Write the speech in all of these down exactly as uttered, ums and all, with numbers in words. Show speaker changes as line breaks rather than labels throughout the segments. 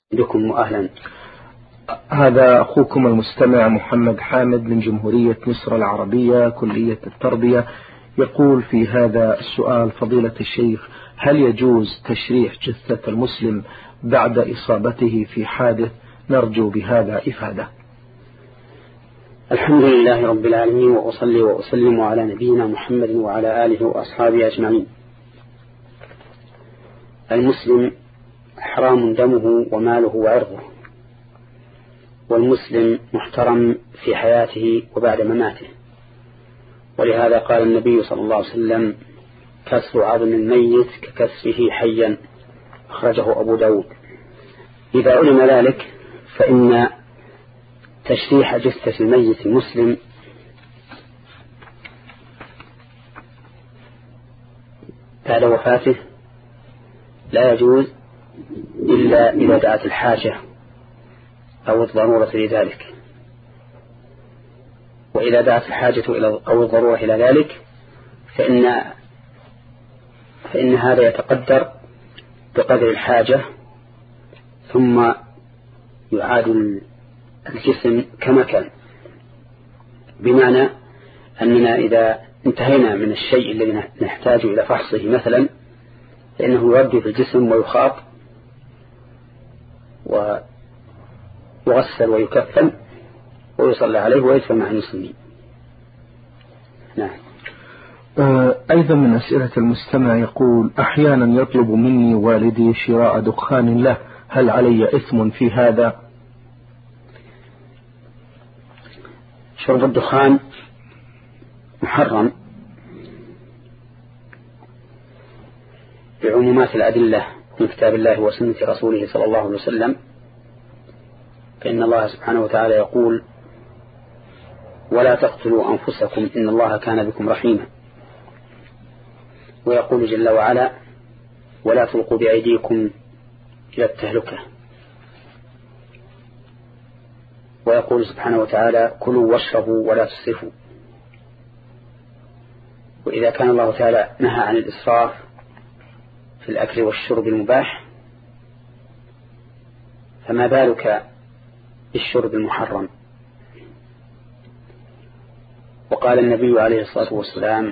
بكم وأهلا.
هذا أخوكم المستمع محمد حامد من جمهورية مصر العربية كلية التربية، يقول في هذا السؤال: فضيلة الشيخ، هل يجوز تشريح جثة المسلم بعد إصابته في حادث؟ نرجو بهذا إفادة.
الحمد لله رب العالمين، وأصلي وأسلم على نبينا محمد وعلى آله وأصحابه أجمعين. المسلم حرام دمه وماله وعرضه، والمسلم محترم في حياته وبعد مماته، ولهذا قال النبي صلى الله عليه وسلم: كسر عظم الميت ككسره حيا، أخرجه أبو داود. إذا علم ذلك فإن تشريح جثة الميت المسلم بعد وفاته لا يجوز إلا إذا دعت الحاجة أو الضرورة لذلك، وإذا دعت الحاجة أو الضرورة إلى ذلك فإن, فإن هذا يتقدر بقدر الحاجة، ثم يعاد الجسم كما كان، بمعنى أننا إذا انتهينا من الشيء الذي نحتاج إلى فحصه مثلا فإنه يرد في الجسم ويخاط ويغسل ويكفن ويصلى عليه ويدفن مع المسلمين. نعم.
أيضا من أسئلة المستمع يقول: أحيانا يطلب مني والدي شراء دخان له، هل علي إثم في هذا؟
شرب الدخان محرم بعمومات الأدلة من كتاب الله وسنة رسوله صلى الله عليه وسلم، فإن الله سبحانه وتعالى يقول: ولا تقتلوا أنفسكم إن الله كان بكم رحيما، ويقول جل وعلا: ولا تلقوا بأيديكم إلى التهلكة، ويقول سبحانه وتعالى: كلوا واشربوا ولا تسرفوا. وإذا كان الله تعالى نهى عن الإسراف في الأكل والشرب المباح، فما بالك بالشرب المحرم؟ وقال النبي عليه الصلاة والسلام: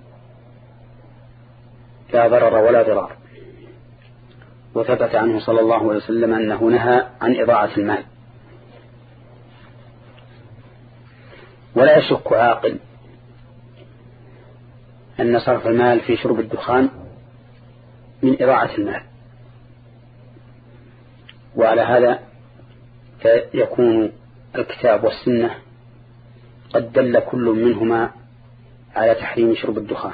لا ضرر ولا ضرار. وثبت عنه صلى الله عليه وسلم أنه نهى عن إضاعة المال. ولا يشك عاقل أن صرف المال في شرب الدخان من إضاعة المال، وعلى هذا يكون الكتاب والسنة قد دل كل منهما على تحريم شرب الدخان،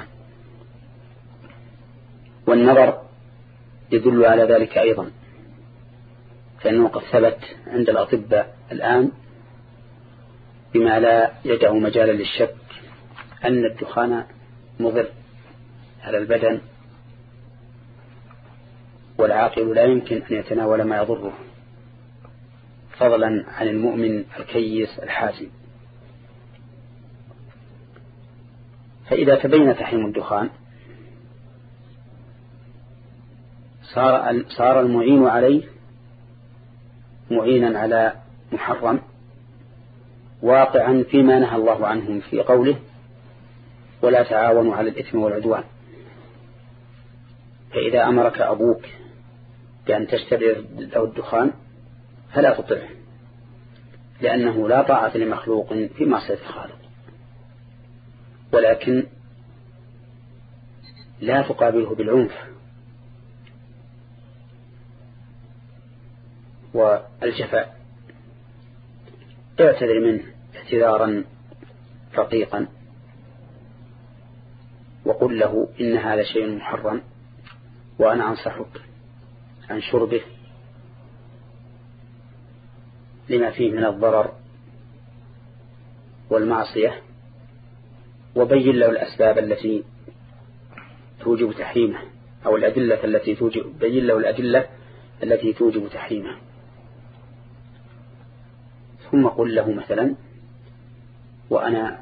والنظر يدل على ذلك أيضا، فإنه قد ثبت عند الأطباء الآن بما لا يدع مجالا للشك أن الدخان مضر على البدن، والعاقل لا يمكن أن يتناول ما يضره، فضلا عن المؤمن الكيس الحازم. فإذا تبين تحريم الدخان صار صار المعين عليه معينا على محرم، واقعا فيما نهى الله عنهم في قوله: ولا تعاونوا على الإثم والعدوان. فإذا أمرك أبوك بأن تشتري له الدخان فلا تطعه، لأنه لا طاعة لمخلوق في معصية الخالق، ولكن لا تقابله بالعنف والجفاء. اعتذر منه اعتذارا رقيقا، وقل له: إن هذا شيء محرم، وأنا أنصحك عن شربه لما فيه من الضرر والمعصية، وبين له الأسباب التي توجب تحريمه، أو الأدلة التي توجب بين له الأدلة التي توجب تحريمه. ثم قل له مثلا: وأنا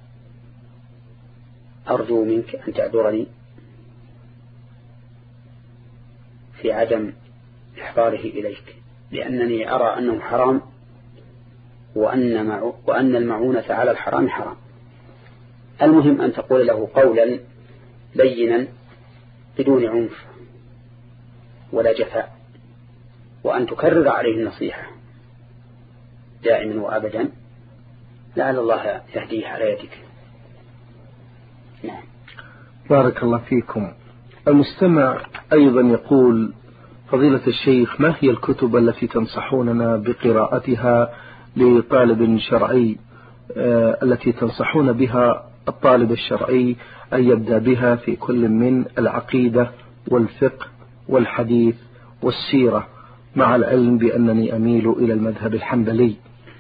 أرجو منك أن تعذرني في عدم إحضاره إليك، لأنني أرى أنه حرام وأن, وأن المعونة على الحرام حرام. المهم أن تقول له قولا لينا بدون عنف ولا جفاء، وأن تكرر عليه النصيحة دائما وأبدا، لعل الله يهديه على يدك. نعم.
بارك الله فيكم. المستمع أيضا يقول: فضيلة الشيخ، ما هي الكتب التي تنصحوننا بقراءتها لطالب شرعي آه التي تنصحون بها الطالب الشرعي أن يبدأ بها في كل من العقيدة والفقه والحديث والسيرة، مع العلم بأنني أميل إلى المذهب الحنبلي؟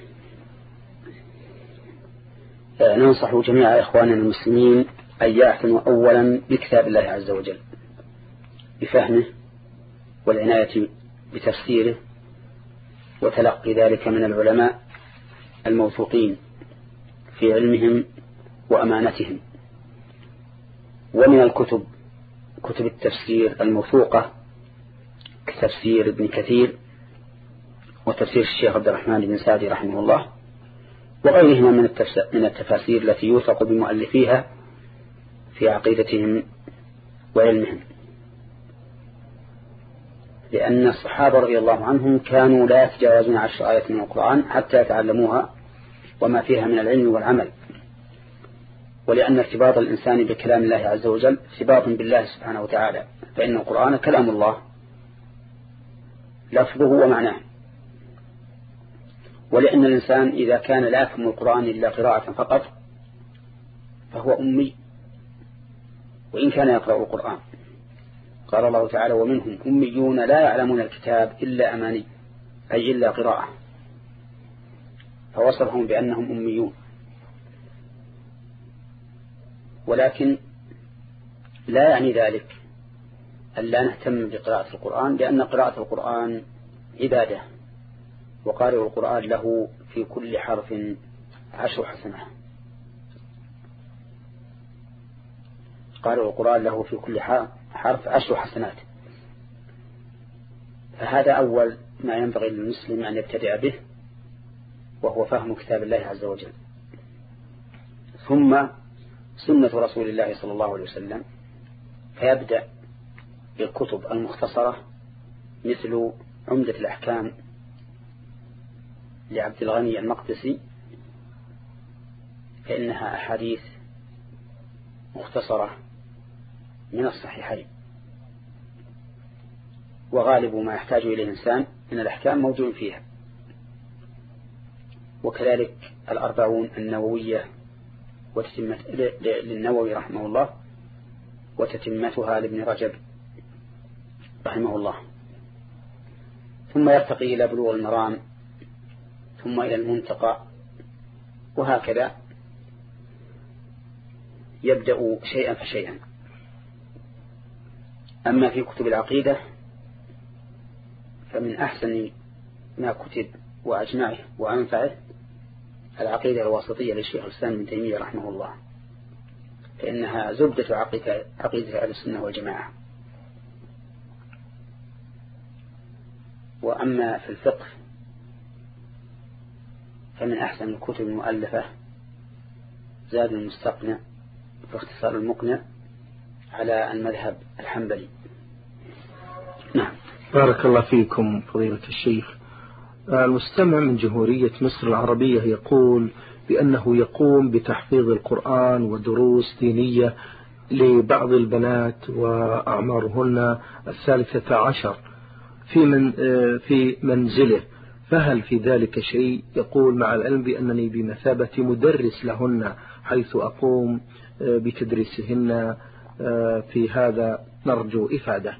ننصح جميع إخواننا المسلمين أن يعتنوا أولا بكتاب الله عز وجل بفهمه والعناية بتفسيره وتلقي ذلك من العلماء الموثوقين في علمهم وأمانتهم. ومن الكتب كتب التفسير الموثوقة كتفسير ابن كثير وتفسير الشيخ عبد الرحمن بن سعدي رحمه الله وغيرهما من التفاسير التي يوثق بمؤلفيها في عقيدتهم وعلمهم، لأن الصحابة رضي الله عنهم كانوا لا يتجاوزون عشر آيات من القرآن حتى يتعلموها وما فيها من العلم والعمل، ولأن ارتباط الإنسان بكلام الله عز وجل ارتباط بالله سبحانه وتعالى، فإن القرآن كلام الله لفظه ومعناه. ولأن الإنسان إذا كان لا يفهم القرآن إلا قراءة فقط فهو أمي وإن كان يقرأ القرآن. قال الله تعالى: ومنهم أميون لا يعلمون الكتاب إلا أماني، أي إلا قراءة، فوصفهم بأنهم أميون. ولكن لا يعني ذلك أن لا نهتم بقراءة القرآن، لأن قراءة القرآن عبادة، وقارئ القرآن له في كل حرف عشر حسنات. قارئ القرآن له في كل حرف عشر حسنات. فهذا أول ما ينبغي للمسلم أن يبتدع به، وهو فهم كتاب الله عز وجل. ثم سنة رسول الله صلى الله عليه وسلم، فيبدأ بالكتب المختصرة مثل عمدة الأحكام لعبد الغني المقدسي، فإنها أحاديث مختصرة من الصحيحين، وغالب ما يحتاج إليه الإنسان من الأحكام موجود فيها. وكذلك الأربعون النووية وتتمة للنووي رحمه الله، وتتمتها لابن رجب رحمه الله، ثم يرتقي إلى بلوغ المرام، ثم إلى المنتقى، وهكذا يبدأ شيئا فشيئا. أما في كتب العقيدة فمن أحسن ما كتب وأجمعه وأنفعه العقيدة الواسطية للشيخ الإسلام ابن تيمية رحمه الله، فإنها زبدة عقيدة, عقيدة أهل السنة والجماعة. وأما في الفقه فمن أحسن الكتب المؤلفة زاد المستقنع في اختصار المقنع على المذهب الحنبلي. نعم.
بارك الله فيكم فضيلة الشيخ. المستمع من جمهورية مصر العربية يقول بأنه يقوم بتحفيظ القرآن ودروس دينية لبعض البنات وأعمارهن الثالثة عشر في من في منزله، فهل في ذلك شيء؟ يقول: مع العلم بأنني بمثابة مدرس لهن، حيث أقوم بتدريسهن في هذا، نرجو إفادة.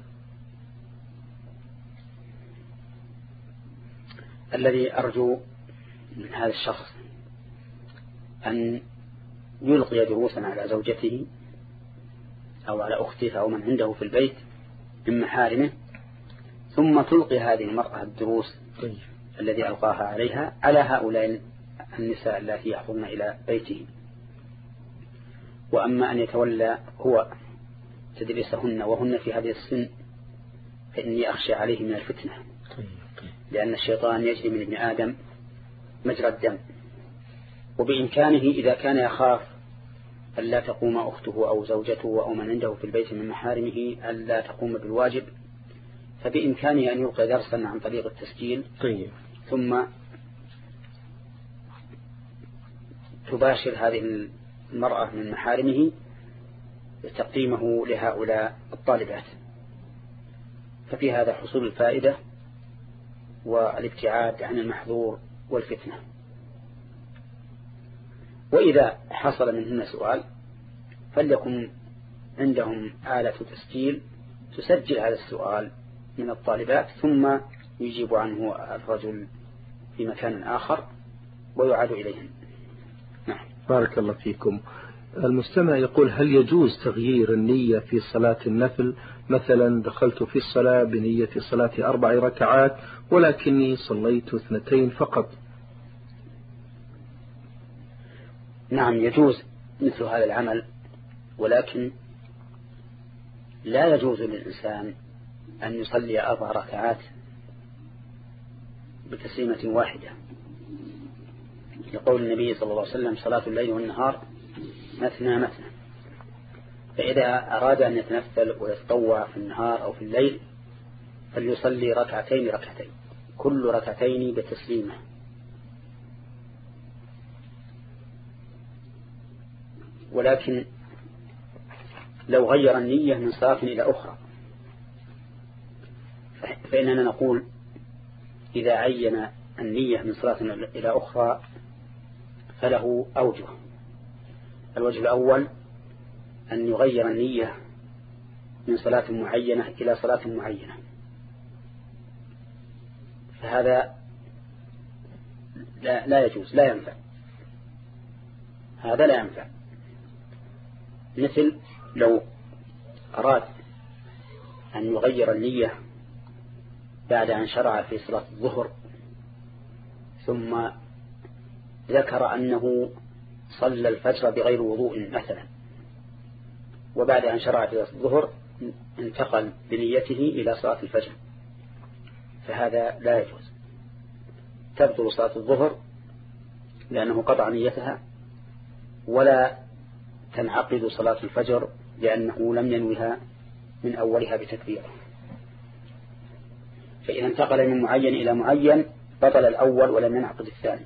الذي أرجو من هذا الشخص أن يلقي دروسا على زوجته أو على أخته أو من عنده في البيت من محارمه، ثم تلقي هذه المرأة الدروس الذي ألقاها عليها على هؤلاء النساء التي يحضرن إلى بيته. وأما أن يتولى هو تدريسهن وهن في هذه السن فإني أخشى عليه من الفتنة، لأن الشيطان يجري من ابن آدم مجرى الدم، وبإمكانه إذا كان يخاف ألا تقوم أخته أو زوجته أو من عنده في البيت من محارمه ألا تقوم بالواجب، فبإمكانه أن يلقي درسا عن طريق التسجيل.
طيب.
ثم تباشر هذه المرأة من محارمه تقديمه لهؤلاء الطالبات، ففي هذا حصول الفائدة والابتعاد عن المحظور والفتنة. وإذا حصل منهن سؤال فليكن عندهم آلة تسجيل تسجل هذا السؤال من الطالبات، ثم يجيب عنه الرجل في مكان آخر ويعاد إليهم. نعم.
بارك الله فيكم. المستمع يقول: هل يجوز تغيير النية في صلاة النفل؟ مثلا دخلت في الصلاة بنية صلاة أربع ركعات ولكني صليت اثنتين فقط.
نعم يجوز مثل هذا العمل، ولكن لا يجوز للإنسان أن يصلي أربع ركعات بتسليمة واحدة، لقول النبي صلى الله عليه وسلم: صلاة الليل والنهار مثنى مثنى. فإذا أراد أن يتنفل ويتطوع في النهار أو في الليل فليصلي ركعتين ركعتين، كل ركعتين بتسليمة. ولكن لو غير النية من صلاة إلى أخرى فإننا نقول إذا عين النية من صلاة إلى أخرى فله أوجه. الوجه الأول أن يغير النية من صلاة معينة إلى صلاة معينة، فهذا لا, لا يجوز، لا ينفع، هذا لا ينفع. مثل لو أراد أن يغير النية بعد أن شرع في صلاة الظهر ثم ذكر أنه صلى الفجر بغير وضوء مثلا، وبعد أن شرع في صلاة الظهر انتقل بنيته إلى صلاة الفجر، فهذا لا يجوز، تبطل صلاة الظهر لأنه قطع نيتها، ولا تنعقد صلاة الفجر لأنه لم ينويها من أولها بتكبيره. فإذا انتقل من معين إلى معين بطل الأول ولم ينعقد الثاني.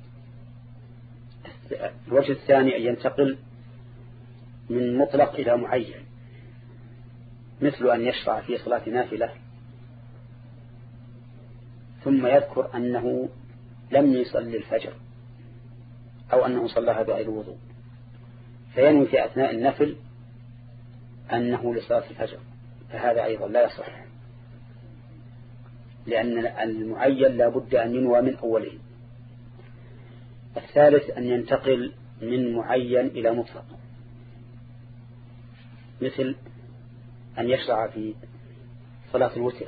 الوجه الثاني أن ينتقل من مطلق إلى معين، مثل أن يشرع في صلاة نافلة ثم يذكر أنه لم يصلي الفجر أو أنه صلىها بغير وضوء، فينوي في أثناء النفل أنه لصلاة الفجر، فهذا أيضا لا يصح، لأن المعين لا بد أن ينوى من أوله. الثالث أن ينتقل من معين إلى مطلق، مثل أن يشرع في صلاة الوتر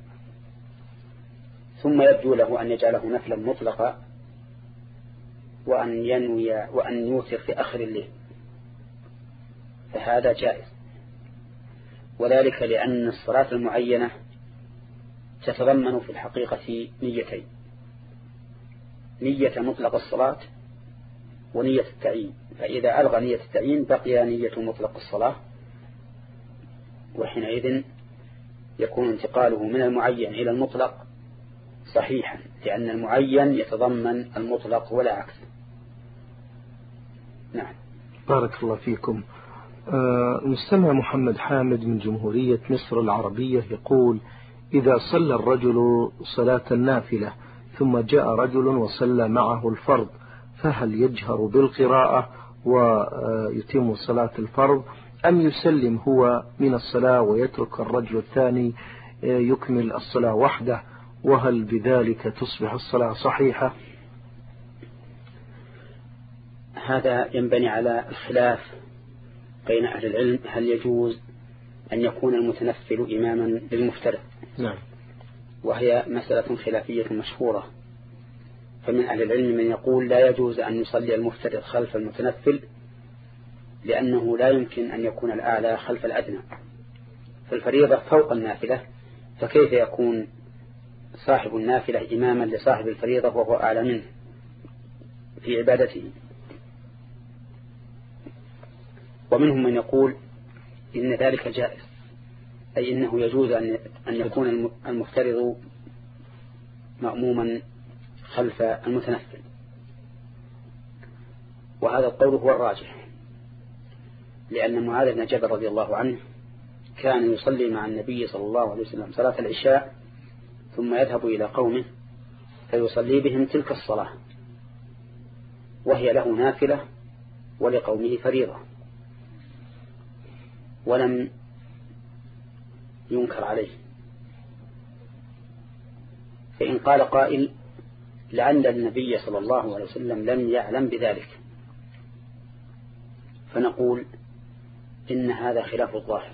ثم يبدو له أن يجعله نفلا مطلقا وأن ينوي وأن يوتر في آخر الليل، فهذا جائز، وذلك لأن الصلاة المعينة تتضمن في الحقيقة نيتين: نية مطلق الصلاة ونية التعيين، فإذا ألغى نية التعيين بقي نية مطلق الصلاة، وحينئذ يكون انتقاله من المعين إلى المطلق صحيحا، لأن المعين يتضمن المطلق ولا عكس. نعم.
بارك الله فيكم. المستمع محمد حامد من جمهورية مصر العربية يقول: إذا صلى الرجل صلاة النافلة ثم جاء رجل وصلى معه الفرض، فهل يجهر بالقراءة ويتم صلاة الفرض أم يسلم هو من الصلاة ويترك الرجل الثاني يكمل الصلاة وحده؟ وهل بذلك تصبح الصلاة صحيحة؟
هذا ينبني على الخلاف بين أهل العلم، هل يجوز أن يكون المتنفل إماما للمفترض؟
نعم.
وهي مسألة خلافية مشهورة، فمن أهل العلم من يقول لا يجوز أن يصلي المفترض خلف المتنفل، لأنه لا يمكن أن يكون الأعلى خلف الأدنى، فالفريضة فوق النافلة، فكيف يكون صاحب النافلة إماما لصاحب الفريضة وهو أعلى منه في عبادته. ومنهم من يقول إن ذلك جائز، أي إنه يجوز أن يكون المفترض مأموما خلف المتنفل، وهذا القول هو الراجح، لأن معاذ بن جبل رضي الله عنه كان يصلي مع النبي صلى الله عليه وسلم صلاة العشاء ثم يذهب إلى قومه فيصلي بهم تلك الصلاة وهي له نافلة ولقومه فريضة، ولم ينكر عليه. فإن قال قائل لعل النبي صلى الله عليه وسلم لم يعلم بذلك، فنقول إن هذا خلاف الظاهر.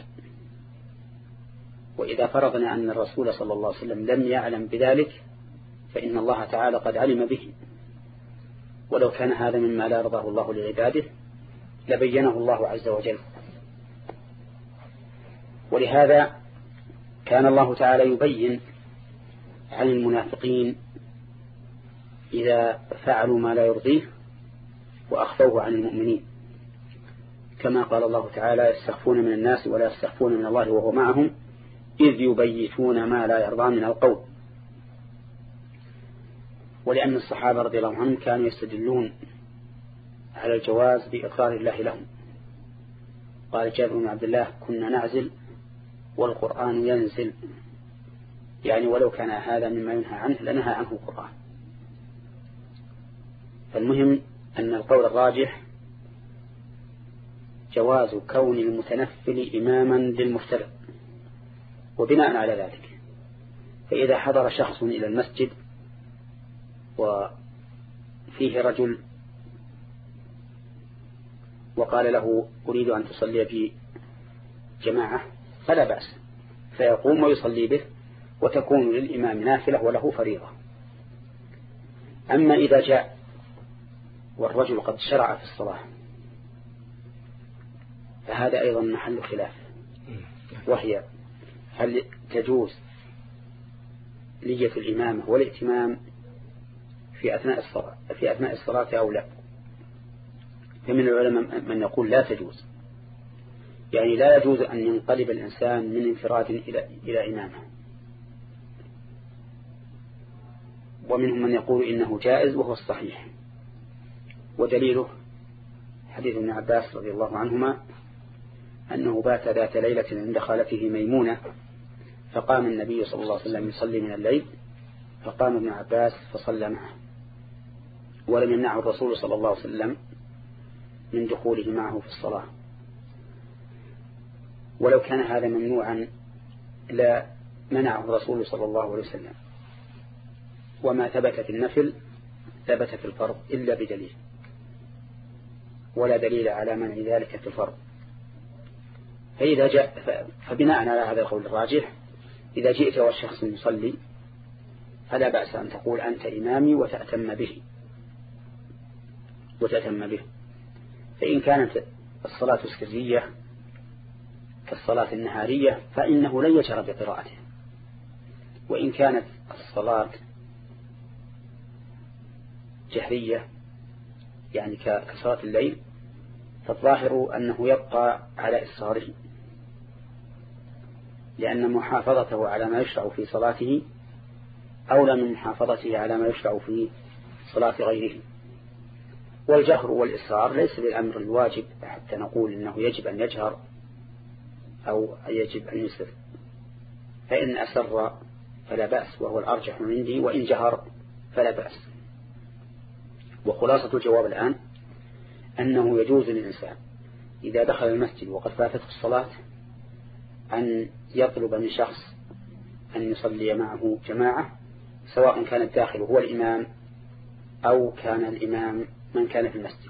وإذا فرضنا أن الرسول صلى الله عليه وسلم لم يعلم بذلك فإن الله تعالى قد علم به، ولو كان هذا مما لا يرضاه الله لعباده لبينه الله عز وجل. ولهذا كان الله تعالى يبين عن المنافقين إذا فعلوا ما لا يرضيه وأخفوه عن المؤمنين، كما قال الله تعالى يستخفون من الناس ولا يستخفون من الله وهو معهم إذ يبيتون ما لا يرضى من القول. ولأن الصحابة رضي الله عنهم كانوا يستدلون على الجواز بإقرار الله لهم. قال جابر بن عبد الله كنا نعزل والقرآن ينزل، يعني ولو كان هذا مما ينهى عنه لنهى عنه القرآن. فالمهم أن القول الراجح جواز كون المتنفل إماما للمفترض. وبناء على ذلك فإذا حضر شخص إلى المسجد وفيه رجل وقال له أريد أن تصلي في جماعة فلا بأس، فيقوم ويصلي به وتكون للإمام نافلة وله فريضة. أما إذا جاء والرجل قد شرع في الصلاة فهذا أيضا محل خلاف، وهي هل تجوز نية الإمامة والائتمام في أثناء الصلاة في أثناء الصلاة أو لا؟ فمن العلماء من يقول لا تجوز، يعني لا يجوز أن ينقلب الإنسان من انفراد إلى إلى إمامة. ومنهم من يقول إنه جائز وهو الصحيح، ودليله حديث ابن عباس رضي الله عنهما أنه بات ذات ليلة عند خالته ميمونة فقام النبي صلى الله عليه وسلم يصلي من الليل فقام ابن عباس فصلى معه، ولم يمنعه الرسول صلى الله عليه وسلم من دخوله معه في الصلاة. ولو كان هذا ممنوعا لا منعه الرسول صلى الله عليه وسلم. وما ثبت في النفل ثبت في الفرض إلا بدليل، ولا دليل على منع ذلك في الفرض. فإذا جاء فبناء على هذا القول الراجح إذا جئت والشخص يصلي فلا بأس أن تقول أنت إمامي وتأتم به وتأتم به. فإن كانت الصلاة سرية كالصلاة النهارية فإنه لن يجهر بقراءته، وإن كانت الصلاة جهرية يعني كصلاة الليل فالظاهر أنه يبقى على إصراره، لأن محافظته على ما يشرع في صلاته أولى من محافظته على ما يشرع في صلاة غيره. والجهر والإصرار ليس بالأمر الواجب حتى نقول إنه يجب أن يجهر أو يجب أن يسر، فإن أسر فلا بأس وهو الأرجح عندي، وإن جهر فلا بأس. وخلاصة الجواب الآن أنه يجوز للإنسان إذا دخل المسجد وقد فاتته الصلاة أن يطلب من شخص أن يصلي معه جماعة، سواء كان الداخل هو الإمام أو كان الإمام من كان في المسجد.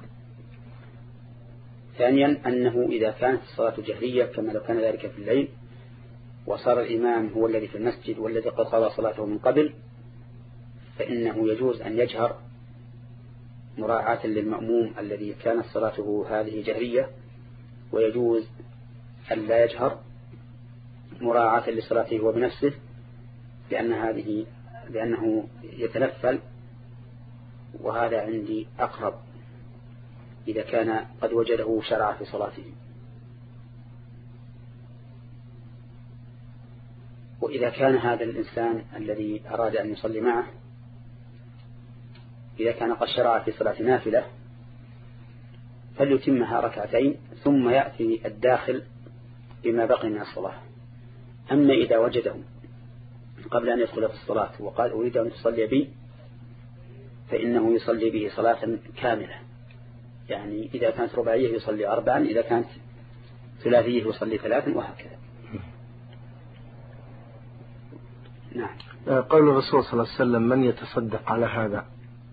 ثانيا أنه إذا كانت الصلاة جهرية كما لو كان ذلك في الليل وصار الإمام هو الذي في المسجد والذي قد قضى صلاته من قبل فإنه يجوز أن يجهر مراعاة للمأموم الذي كانت صلاته هذه جهرية، ويجوز أن لا يجهر مراعاة لصلاته هو بنفسه، لأن هذه لأنه يتنفل، وهذا عندي أقرب إذا كان قد وجده شرع في صلاته. وإذا كان هذا الإنسان الذي أراد أن يصلي معه إذا كان قد شرع في صلاة نافلة فليتمها ركعتين ثم يأتي الداخل بما بقي من الصلاة. أما إذا وجده قبل أن يدخل في الصلاة وقال أريد أن تصلي بي فإنه يصلي به صلاة كاملة، يعني إذا كانت رباعية يصلي أربعا، إذا كانت ثلاثية يصلي ثلاثا، وهكذا. نعم.
قول الرسول صلى الله عليه وسلم من يتصدق على هذا؟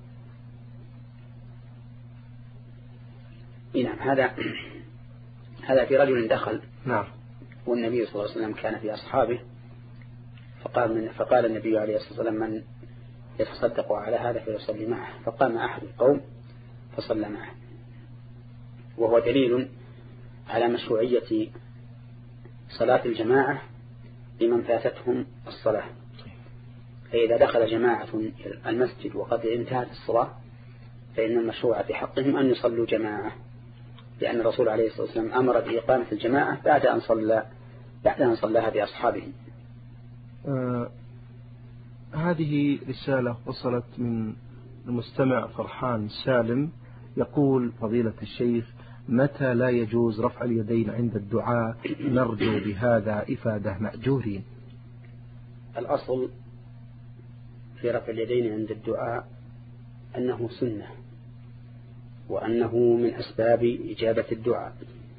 نعم، هذا هذا في رجل دخل.
نعم.
والنبي صلى الله عليه وسلم كان في أصحابه، فقال, من فقال النبي عليه الصلاة والسلام من يتصدق على هذا فيصلي معه، فقام أحد القوم فصلى معه، وهو دليل على مشروعية صلاة الجماعة لمن فاتتهم الصلاة. فإذا دخل جماعة المسجد وقد انتهت الصلاة فإن المشروع في حقهم أن يصلوا جماعة، لأن الرسول عليه الصلاة والسلام أمر بإقامة الجماعة بعد أن صلى بعد أن صلاها بأصحابه.
آه هذه رسالة وصلت من المستمع فرحان سالم، يقول فضيلة الشيخ متى لا يجوز رفع اليدين عند الدعاء؟ نرجو بهذا إفادة مأجورين.
الأصل في رفع اليدين عند الدعاء أنه سنة، وأنه من أسباب إجابة الدعاء،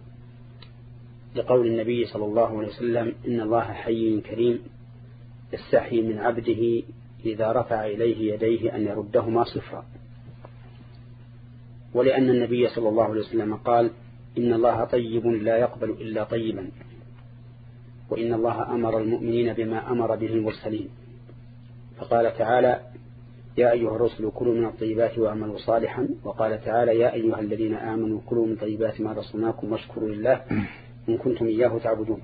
لقول النبي صلى الله عليه وسلم إن الله حي كريم يستحي من عبده إذا رفع إليه يديه أن يردهما صفرا، ولأن النبي صلى الله عليه وسلم قال إن الله طيب لا يقبل إلا طيبا، وإن الله أمر المؤمنين بما أمر به المرسلين، فقال تعالى يا أيها الرسل كلوا من الطيبات وأعملوا صالحا، وقال تعالى يا أيها الذين آمنوا كلوا من طيبات ما رزقناكم واشكروا لله إن كنتم إياه تعبدون.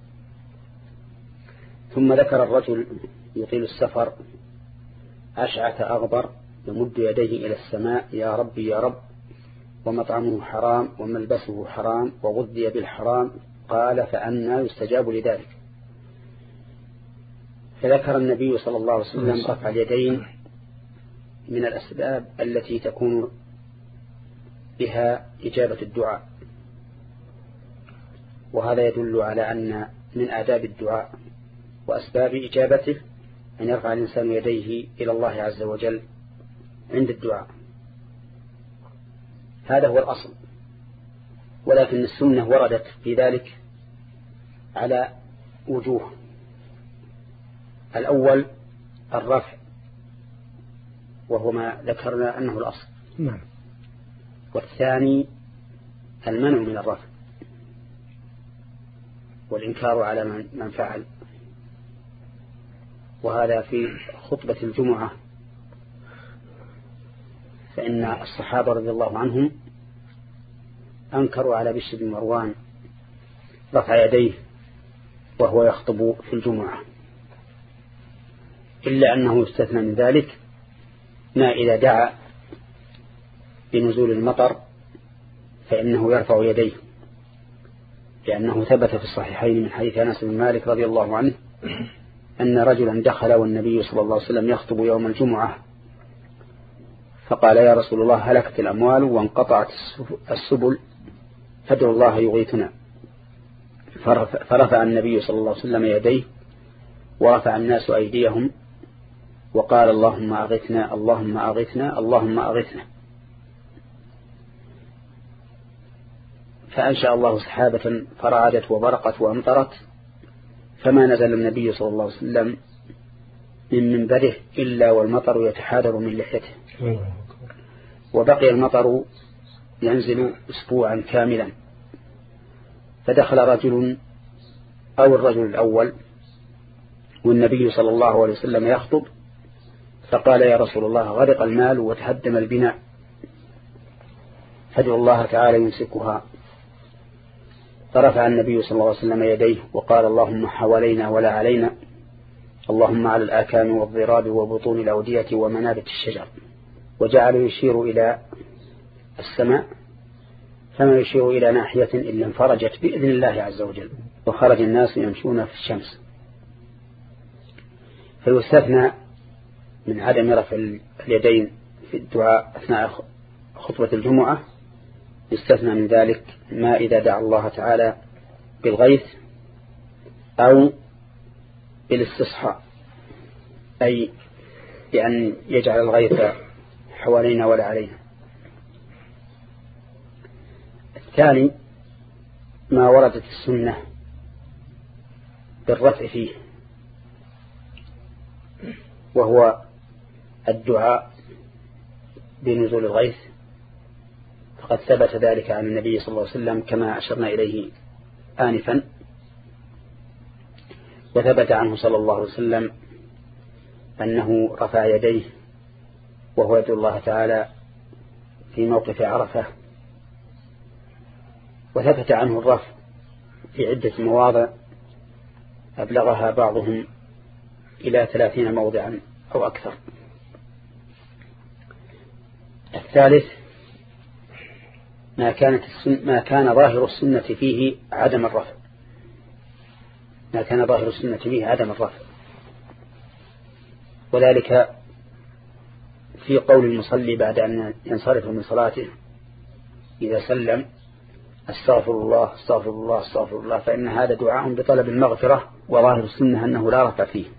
ثم ذكر الرجل يطيل السفر أشعث أغبر يمد يديه إلى السماء يا ربي يا رب، ومطعمه حرام وملبسه حرام وغذي بالحرام، قال فأنى يستجاب لذلك. فذكر النبي صلى الله عليه وسلم رفع اليدين من الأسباب التي تكون بها إجابة الدعاء، وهذا يدل على أن من آداب الدعاء وأسباب إجابته أن يرفع الإنسان يديه إلى الله عز وجل عند الدعاء، هذا هو الأصل. ولكن السنة وردت في ذلك على وجوه. الأول الرفع، وهو ما ذكرنا أنه الأصل.
نعم.
والثاني المنع من الرفع والإنكار على من فعل، وهذا في خطبة الجمعة، فإن الصحابة رضي الله عنهم أنكروا على بشر بن مروان رفع يديه وهو يخطب في الجمعة، إلا أنه استثنى من ذلك ما إذا دعا بنزول المطر فإنه يرفع يديه، لأنه ثبت في الصحيحين من حديث أنس بن مالك رضي الله عنه أن رجلا دخل والنبي صلى الله عليه وسلم يخطب يوم الجمعة، فقال يا رسول الله هلكت الأموال وانقطعت السبل فادعوا الله يغيثنا، فرفع النبي صلى الله عليه وسلم يديه ورفع الناس أيديهم وقال اللهم أغثنا اللهم أغثنا اللهم أغثنا، فأنشأ الله سحابة فرعدت وبرقت وأمطرت، فما نزل النبي صلى الله عليه وسلم من منبره إلا والمطر يتحادر من لحيته، وبقي المطر ينزل أسبوعا كاملا. فدخل رجل أو الرجل الأول والنبي صلى الله عليه وسلم يخطب، فقال يا رسول الله غرق المال وتهدم البناء، فادعوا الله تعالى يمسكها. فرفع النبي صلى الله عليه وسلم يديه وقال اللهم حوالينا ولا علينا، اللهم على الآكام والضراب وبطون الأودية ومنابت الشجر، وجعل يشير إلى السماء، فما يشير إلى ناحية إلا انفرجت بإذن الله عز وجل، وخرج الناس يمشون في الشمس. فيستثنى من عدم رفع اليدين في الدعاء أثناء خطبة الجمعة، يستثنى من ذلك ما إذا دعا الله تعالى بالغيث أو بالاستصحاء، أي بأن يجعل الغيث حوالينا ولا علينا. الثاني ما وردت السنة بالرفع فيه، وهو الدعاء بنزول الغيث، فقد ثبت ذلك عن النبي صلى الله عليه وسلم كما أشرنا إليه آنفا، وثبت عنه صلى الله عليه وسلم أنه رفع يديه وهو يدعو الله تعالى في موقف عرفة، وثبت عنه الرفع في عدة مواضع أبلغها بعضهم إلى ثلاثين موضعا أو أكثر. الثالث ما كانت السن ما كان ظاهر السنة فيه عدم الرفع، ما كان ظاهر السنة فيه عدم الرفع، وذلك في قول المصلي بعد أن ينصرف من صلاته إذا سلم: استغفر الله استغفر الله استغفر الله، فإن هذا دعاء بطلب المغفرة، وظاهر السنة أنه لا رفع فيه.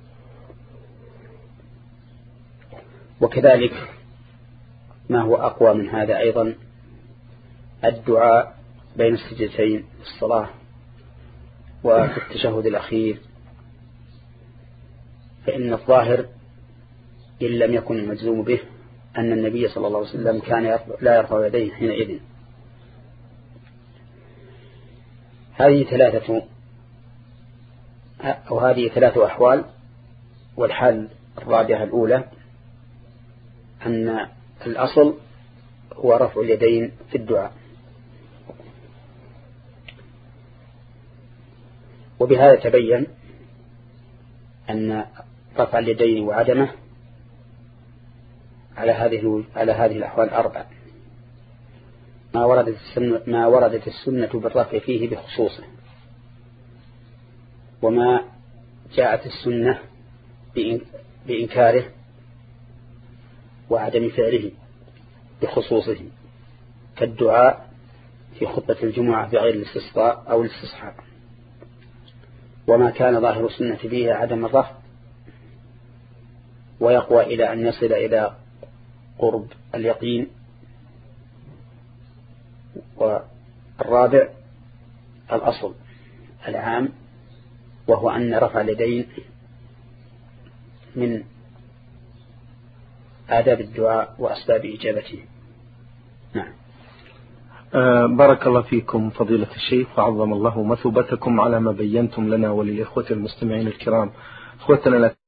وكذلك ما هو أقوى من هذا أيضا الدعاء بين السجدتين في الصلاة وفي التشهد الأخير، فإن الظاهر إن لم يكن المجزوم به أن النبي صلى الله عليه وسلم كان لا يرفع يديه حينئذ. هذه ثلاثة أو هذه ثلاثة أحوال. والحال الرابعة الأولى أن الأصل هو رفع اليدين في الدعاء، وبهذا تبين أن رفع اليدين وعدمه على هذه على هذه الأحوال الأربع: ما وردت السنة ما وردت السنة بالرفع فيه بخصوصه، وما جاءت السنة بإنكاره وعدم فعله بخصوصه، كالدعاء في خطبة الجمعة بغير الاستسقاء أو الاستصحاء. وما كان ظاهر السنة فيه عدم الرفع ويقوى إلى أن يصل إلى قرب اليقين. والرابع الأصل العام، وهو أن رفع اليدين من آداب الدعاء وأسباب إجابته. نعم.
آه بارك الله فيكم فضيلة الشيخ، وعظم الله مثوبتكم على ما بينتم لنا وللإخوة المستمعين الكرام. إخوتنا